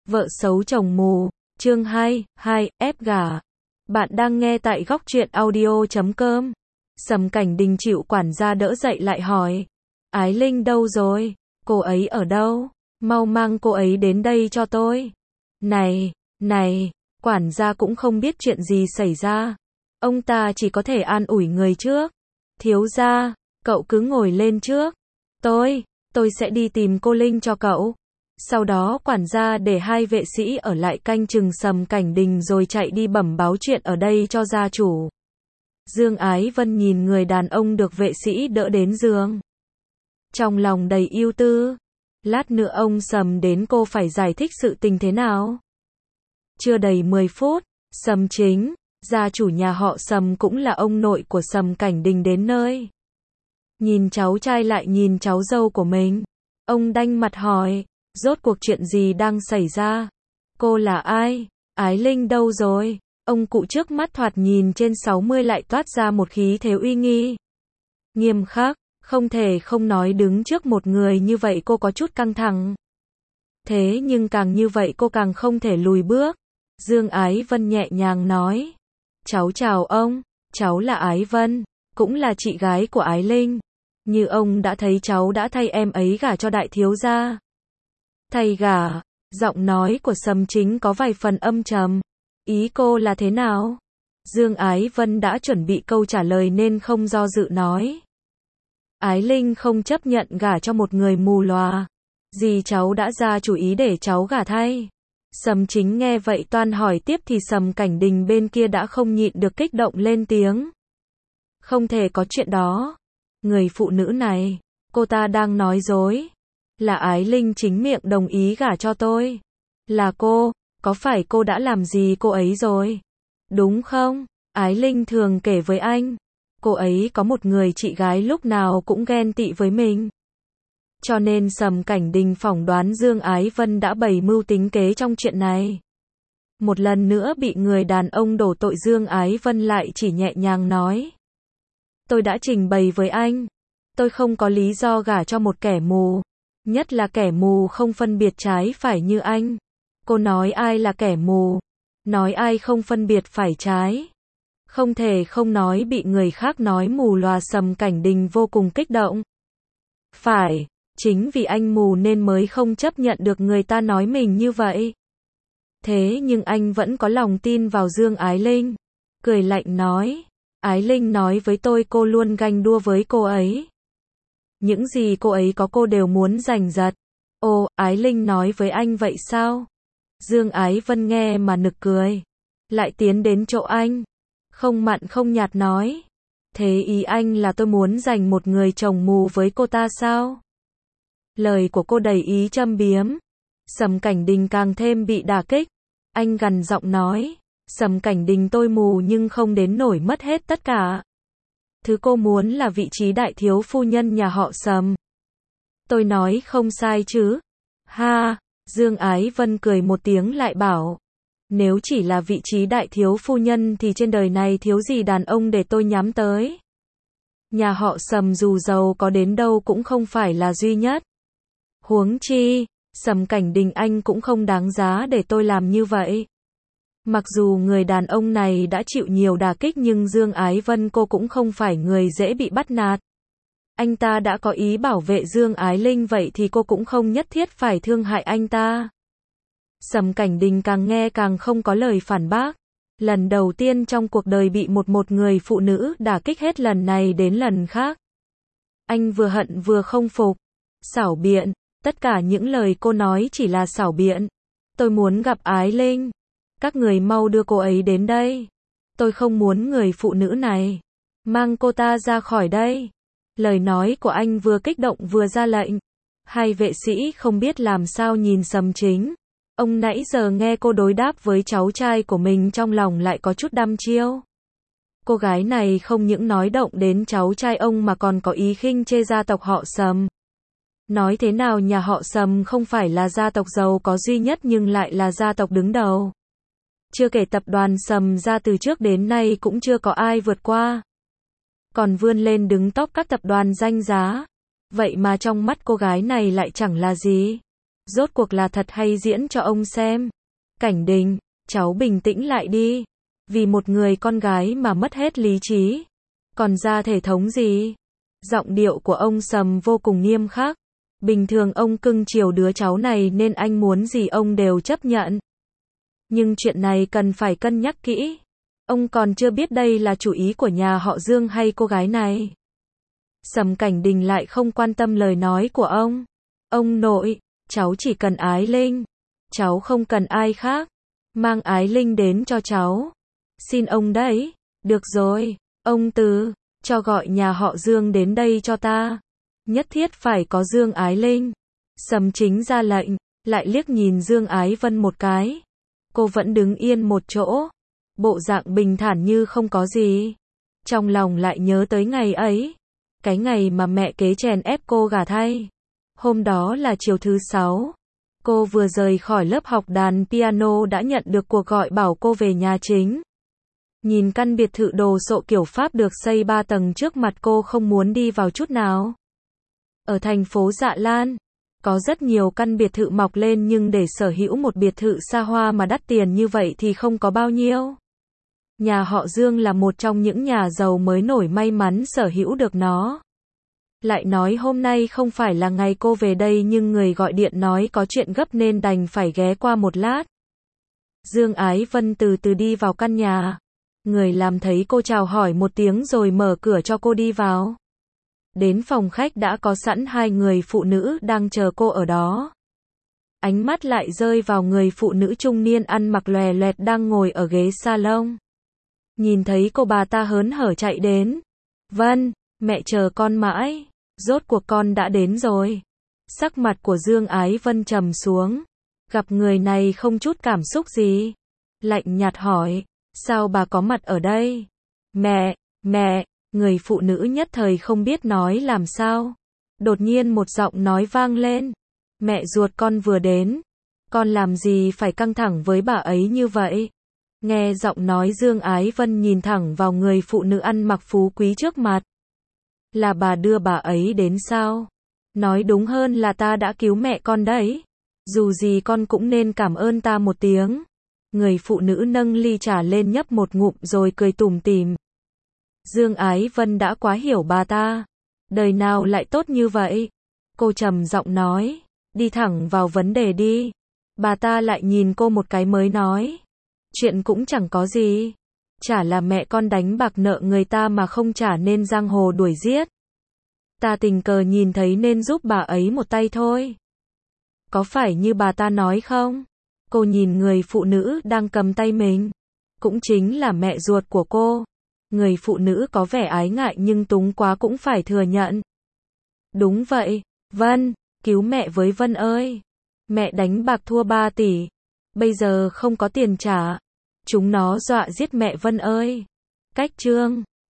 Vợ xấu chồng mù, chương 2, ép gả. Bạn đang nghe tại góc truyện audio.com. Sầm Cảnh Đình chịu quản gia đỡ dậy lại hỏi. Ái Linh đâu rồi? Cô ấy ở đâu? Mau mang cô ấy đến đây cho tôi. Này, quản gia cũng không biết chuyện gì xảy ra. Ông ta chỉ có thể an ủi người trước. Thiếu gia, cậu cứ ngồi lên trước. Tôi sẽ đi tìm cô Linh cho cậu. Sau đó quản gia để hai vệ sĩ ở lại canh chừng Sầm Cảnh Đình rồi chạy đi bẩm báo chuyện ở đây cho gia chủ. Dương Ái Vân nhìn người đàn ông được vệ sĩ đỡ đến giường. Trong lòng đầy ưu tư. Lát nữa ông Sầm đến cô phải giải thích sự tình thế nào. Chưa đầy 10 phút, Sầm Chính, gia chủ nhà họ Sầm cũng là ông nội của Sầm Cảnh Đình đến nơi. Nhìn cháu trai lại nhìn cháu dâu của mình. Ông đanh mặt hỏi, rốt cuộc chuyện gì đang xảy ra? Cô là ai? Ái Linh đâu rồi? Ông cụ trước mắt thoạt nhìn trên 60 lại toát ra một khí thế uy nghi. Nghiêm khắc, không thể không nói đứng trước một người như vậy cô có chút căng thẳng. Thế nhưng càng như vậy cô càng không thể lùi bước. Dương Ái Vân nhẹ nhàng nói. Cháu chào ông, cháu là Ái Vân, cũng là chị gái của Ái Linh. Như ông đã thấy cháu đã thay em ấy gả cho đại thiếu gia. Thay gả, giọng nói của Sầm Chính có vài phần âm trầm. Ý cô là thế nào? Dương Ái Vân đã chuẩn bị câu trả lời nên không do dự nói. Ái Linh không chấp nhận gả cho một người mù lòa. Dì cháu đã ra chủ ý để cháu gả thay. Sầm Chính nghe vậy toan hỏi tiếp thì Sầm Cảnh Đình bên kia đã không nhịn được kích động lên tiếng. Không thể có chuyện đó. Người phụ nữ này, cô ta đang nói dối. Là Ái Linh chính miệng đồng ý gả cho tôi. Là cô, có phải cô đã làm gì cô ấy rồi? Đúng không? Ái Linh thường kể với anh. Cô ấy có một người chị gái lúc nào cũng ghen tị với mình. Cho nên Sầm Cảnh Đình phỏng đoán Dương Ái Vân đã bày mưu tính kế trong chuyện này. Một lần nữa bị người đàn ông đổ tội Dương Ái Vân lại chỉ nhẹ nhàng nói. Tôi đã trình bày với anh. Tôi không có lý do gả cho một kẻ mù. Nhất là kẻ mù không phân biệt trái phải như anh. Cô nói ai là kẻ mù? Nói ai không phân biệt phải trái? Không thể không nói bị người khác nói mù lòa. Sầm Cảnh Đình vô cùng kích động. Phải, chính vì anh mù nên mới không chấp nhận được người ta nói mình như vậy. Thế nhưng anh vẫn có lòng tin vào Dương Ái Linh. Cười lạnh nói. Ái Linh nói với tôi cô luôn ganh đua với cô ấy. Những gì cô ấy có cô đều muốn giành giật. Ồ, Ái Linh nói với anh vậy sao? Dương Ái Vân nghe mà nực cười. Lại tiến đến chỗ anh. Không mặn không nhạt nói. Thế ý anh là tôi muốn giành một người chồng mù với cô ta sao? Lời của cô đầy ý châm biếm. Sầm Cảnh Đình càng thêm bị đả kích. Anh gằn giọng nói. Sầm Cảnh Đình tôi mù nhưng không đến nổi mất hết tất cả. Thứ cô muốn là vị trí đại thiếu phu nhân nhà họ Sầm. Tôi nói không sai chứ? Ha, Dương Ái Vân cười một tiếng lại bảo. Nếu chỉ là vị trí đại thiếu phu nhân thì trên đời này thiếu gì đàn ông để tôi nhắm tới. Nhà họ Sầm dù giàu có đến đâu cũng không phải là duy nhất. Huống chi, Sầm Cảnh Đình anh cũng không đáng giá để tôi làm như vậy. Mặc dù người đàn ông này đã chịu nhiều đả kích nhưng Dương Ái Vân cô cũng không phải người dễ bị bắt nạt. Anh ta đã có ý bảo vệ Dương Ái Linh vậy thì cô cũng không nhất thiết phải thương hại anh ta. Sầm Cảnh Đình càng nghe càng không có lời phản bác. Lần đầu tiên trong cuộc đời bị một người phụ nữ đả kích hết lần này đến lần khác. Anh vừa hận vừa không phục. Xảo biện, tất cả những lời cô nói chỉ là xảo biện. Tôi muốn gặp Ái Linh. Các người mau đưa cô ấy đến đây. Tôi không muốn người phụ nữ này. Mang cô ta ra khỏi đây. Lời nói của anh vừa kích động vừa ra lệnh. Hai vệ sĩ không biết làm sao nhìn Sầm Chính. Ông nãy giờ nghe cô đối đáp với cháu trai của mình trong lòng lại có chút đăm chiêu. Cô gái này không những nói động đến cháu trai ông mà còn có ý khinh chê gia tộc họ Sầm. Nói thế nào nhà họ Sầm không phải là gia tộc giàu có duy nhất nhưng lại là gia tộc đứng đầu. Chưa kể tập đoàn Sầm ra từ trước đến nay cũng chưa có ai vượt qua. Còn vươn lên đứng top các tập đoàn danh giá. Vậy mà trong mắt cô gái này lại chẳng là gì. Rốt cuộc là thật hay diễn cho ông xem? Cảnh Đình, cháu bình tĩnh lại đi. Vì một người con gái mà mất hết lý trí. Còn ra thể thống gì? Giọng điệu của ông Sầm vô cùng nghiêm khắc. Bình thường ông cưng chiều đứa cháu này nên anh muốn gì ông đều chấp nhận. Nhưng chuyện này cần phải cân nhắc kỹ. Ông còn chưa biết đây là chủ ý của nhà họ Dương hay cô gái này. Sầm Cảnh Đình lại không quan tâm lời nói của ông. Ông nội, cháu chỉ cần Ái Linh. Cháu không cần ai khác. Mang Ái Linh đến cho cháu. Xin ông đấy. Được rồi, ông Từ, cho gọi nhà họ Dương đến đây cho ta. Nhất thiết phải có Dương Ái Linh. Sầm Chính ra lệnh, lại liếc nhìn Dương Ái Vân một cái. Cô vẫn đứng yên một chỗ. Bộ dạng bình thản như không có gì. Trong lòng lại nhớ tới ngày ấy. Cái ngày mà mẹ kế chèn ép cô gả thay. Hôm đó là chiều thứ 6. Cô vừa rời khỏi lớp học đàn piano đã nhận được cuộc gọi bảo cô về nhà chính. Nhìn căn biệt thự đồ sộ kiểu Pháp được xây 3 tầng trước mặt cô không muốn đi vào chút nào. Ở thành phố Dạ Lan, có rất nhiều căn biệt thự mọc lên nhưng để sở hữu một biệt thự xa hoa mà đắt tiền như vậy thì không có bao nhiêu. Nhà họ Dương là một trong những nhà giàu mới nổi may mắn sở hữu được nó. Lại nói hôm nay không phải là ngày cô về đây nhưng người gọi điện nói có chuyện gấp nên đành phải ghé qua một lát. Dương Ái Vân từ từ đi vào căn nhà. Người làm thấy cô chào hỏi một tiếng rồi mở cửa cho cô đi vào. Đến phòng khách đã có sẵn 2 người phụ nữ đang chờ cô ở đó. Ánh mắt lại rơi vào người phụ nữ trung niên ăn mặc lòe loẹt đang ngồi ở ghế salon. Nhìn thấy cô bà ta hớn hở chạy đến. Vân, mẹ chờ con mãi. Rốt cuộc con đã đến rồi. Sắc mặt của Dương Ái Vân trầm xuống. Gặp người này không chút cảm xúc gì. Lạnh nhạt hỏi. Sao bà có mặt ở đây? Mẹ, người phụ nữ nhất thời không biết nói làm sao. Đột nhiên một giọng nói vang lên. Mẹ ruột con vừa đến. Con làm gì phải căng thẳng với bà ấy như vậy? Nghe giọng nói Dương Ái Vân nhìn thẳng vào người phụ nữ ăn mặc phú quý trước mặt. Là bà đưa bà ấy đến sao? Nói đúng hơn là ta đã cứu mẹ con đấy. Dù gì con cũng nên cảm ơn ta một tiếng. Người phụ nữ nâng ly trà lên nhấp một ngụm rồi cười tủm tỉm. Dương Ái Vân đã quá hiểu bà ta. Đời nào lại tốt như vậy? Cô trầm giọng nói. Đi thẳng vào vấn đề đi. Bà ta lại nhìn cô một cái mới nói. Chuyện cũng chẳng có gì. Chả là mẹ con đánh bạc nợ người ta mà không trả nên giang hồ đuổi giết. Ta tình cờ nhìn thấy nên giúp bà ấy một tay thôi. Có phải như bà ta nói không? Cô nhìn người phụ nữ đang cầm tay mình. Cũng chính là mẹ ruột của cô. Người phụ nữ có vẻ ái ngại nhưng túng quá cũng phải thừa nhận. Đúng vậy, Vân, cứu mẹ với Vân ơi. Mẹ đánh bạc thua 3 tỷ. Bây giờ không có tiền trả. Chúng nó dọa giết mẹ Vân ơi. Cách chương